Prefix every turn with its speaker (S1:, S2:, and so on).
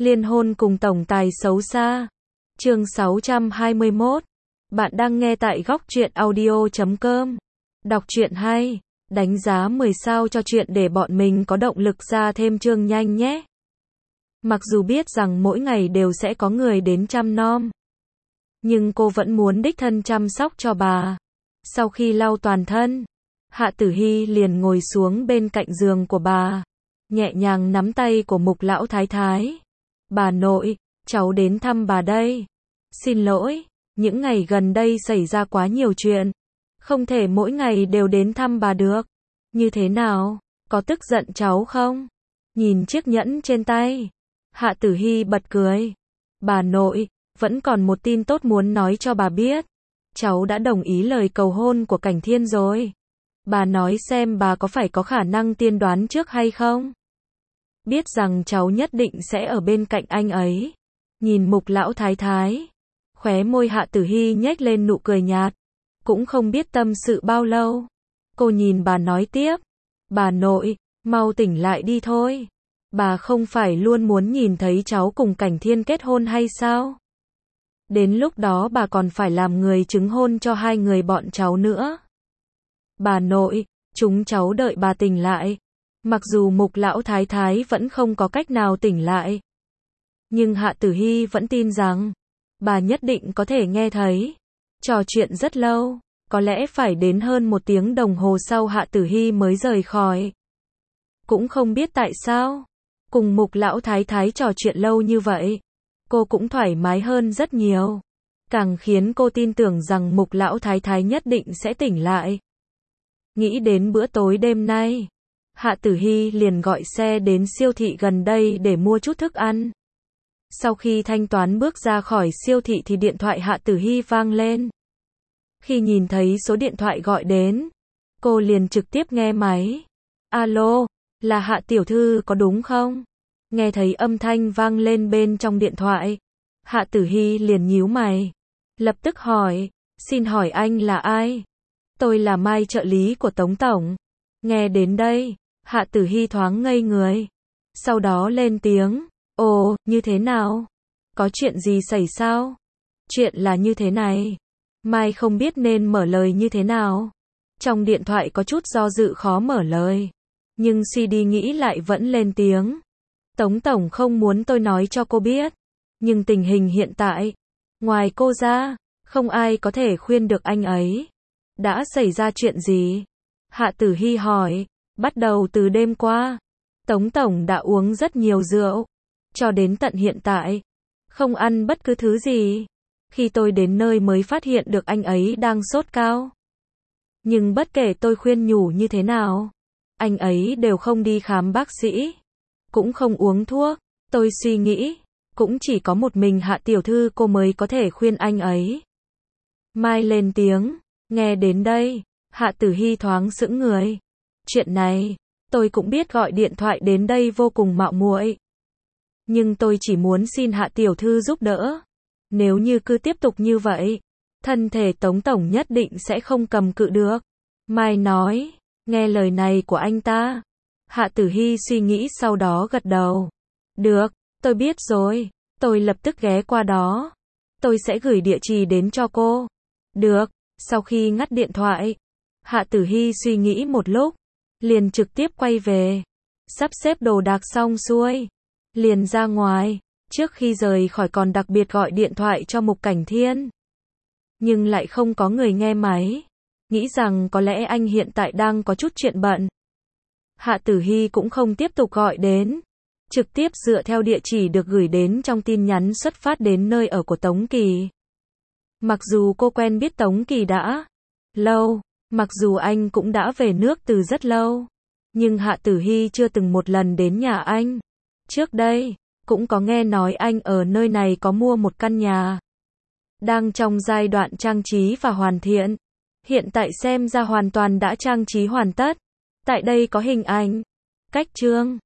S1: Liên hôn cùng tổng tài xấu xa. Chương 621. Bạn đang nghe tại góc truyện audio.com. Đọc truyện hay, đánh giá 10 sao cho truyện để bọn mình có động lực ra thêm chương nhanh nhé. Mặc dù biết rằng mỗi ngày đều sẽ có người đến chăm nom, nhưng cô vẫn muốn đích thân chăm sóc cho bà. Sau khi lau toàn thân, Hạ Tử Hy liền ngồi xuống bên cạnh giường của bà, nhẹ nhàng nắm tay của Mục lão thái thái. Bà nội, cháu đến thăm bà đây. Xin lỗi, những ngày gần đây xảy ra quá nhiều chuyện, không thể mỗi ngày đều đến thăm bà được. Như thế nào, có tức giận cháu không? Nhìn chiếc nhẫn trên tay, Hạ Tử Hy bật cười. Bà nội, vẫn còn một tin tốt muốn nói cho bà biết. Cháu đã đồng ý lời cầu hôn của Cảnh Thiên rồi. Bà nói xem bà có phải có khả năng tiên đoán trước hay không? Biết rằng cháu nhất định sẽ ở bên cạnh anh ấy. Nhìn Mục lão thái thái, khóe môi Hạ Tử Hy nhếch lên nụ cười nhạt. Cũng không biết tâm sự bao lâu, cô nhìn bà nói tiếp. Bà nội, mau tỉnh lại đi thôi. Bà không phải luôn muốn nhìn thấy cháu cùng Cảnh Thiên kết hôn hay sao? Đến lúc đó bà còn phải làm người chứng hôn cho hai người bọn cháu nữa. Bà nội, chúng cháu đợi bà tỉnh lại. Mặc dù Mục lão thái thái vẫn không có cách nào tỉnh lại, nhưng Hạ Tử Hy vẫn tin rằng bà nhất định có thể nghe thấy. Trò chuyện rất lâu, có lẽ phải đến hơn 1 tiếng đồng hồ sau Hạ Tử Hy mới rời khỏi. Cũng không biết tại sao, cùng Mục lão thái thái trò chuyện lâu như vậy, cô cũng thoải mái hơn rất nhiều. Càng khiến cô tin tưởng rằng Mục lão thái thái nhất định sẽ tỉnh lại. Nghĩ đến bữa tối đêm nay, Hạ Tử Hy liền gọi xe đến siêu thị gần đây để mua chút thức ăn. Sau khi thanh toán bước ra khỏi siêu thị thì điện thoại Hạ Tử Hy vang lên. Khi nhìn thấy số điện thoại gọi đến, cô liền trực tiếp nghe máy. Alo, là Hạ tiểu thư có đúng không? Nghe thấy âm thanh vang lên bên trong điện thoại, Hạ Tử Hy liền nhíu mày, lập tức hỏi, xin hỏi anh là ai? Tôi là Mai, trợ lý của Tống tổng. Nghe đến đây, Hạ Tử Hy thoáng ngây người, sau đó lên tiếng, ồ, như thế nào? Có chuyện gì xảy sao? Chuyện là như thế này. Mai không biết nên mở lời như thế nào. Trong điện thoại có chút do dự khó mở lời, nhưng suy đi nghĩ lại vẫn lên tiếng. Tống tổng không muốn tôi nói cho cô biết, nhưng tình hình hiện tại, ngoài cô ra, không ai có thể khuyên được anh ấy. Đã xảy ra chuyện gì? Hạ Tử Hy hỏi. Bắt đầu từ đêm qua, Tống tổng đã uống rất nhiều rượu, cho đến tận hiện tại, không ăn bất cứ thứ gì. Khi tôi đến nơi mới phát hiện được anh ấy đang sốt cao. Nhưng bất kể tôi khuyên nhủ như thế nào, anh ấy đều không đi khám bác sĩ, cũng không uống thuốc. Tôi suy nghĩ, cũng chỉ có một mình Hạ tiểu thư cô mới có thể khuyên anh ấy. Mai lên tiếng, nghe đến đây, Hạ Tử Hy thoáng sững người. Chuyện này, tôi cũng biết gọi điện thoại đến đây vô cùng mạo muội, nhưng tôi chỉ muốn xin Hạ tiểu thư giúp đỡ. Nếu như cứ tiếp tục như vậy, thân thể Tống tổng nhất định sẽ không cầm cự được. Mai nói, nghe lời này của anh ta. Hạ Tử Hy suy nghĩ sau đó gật đầu. Được, tôi biết rồi, tôi lập tức ghé qua đó. Tôi sẽ gửi địa chỉ đến cho cô. Được, sau khi ngắt điện thoại, Hạ Tử Hy suy nghĩ một lúc, liền trực tiếp quay về. Sắp xếp đồ đạc xong xuôi, liền ra ngoài. Trước khi rời khỏi còn đặc biệt gọi điện thoại cho Mục Cảnh Thiên, nhưng lại không có người nghe máy. Nghĩ rằng có lẽ anh hiện tại đang có chút chuyện bận. Hạ Tử Hy cũng không tiếp tục gọi đến, trực tiếp dựa theo địa chỉ được gửi đến trong tin nhắn xuất phát đến nơi ở của Tống Kỳ. Mặc dù cô quen biết Tống Kỳ đã lâu, mặc dù anh cũng đã về nước từ rất lâu, nhưng Hạ Tử Hy chưa từng một lần đến nhà anh. Trước đây, cũng có nghe nói anh ở nơi này có mua một căn nhà, đang trong giai đoạn trang trí và hoàn thiện. Hiện tại xem ra hoàn toàn đã trang trí hoàn tất. Tại đây có hình ảnh, cách chương,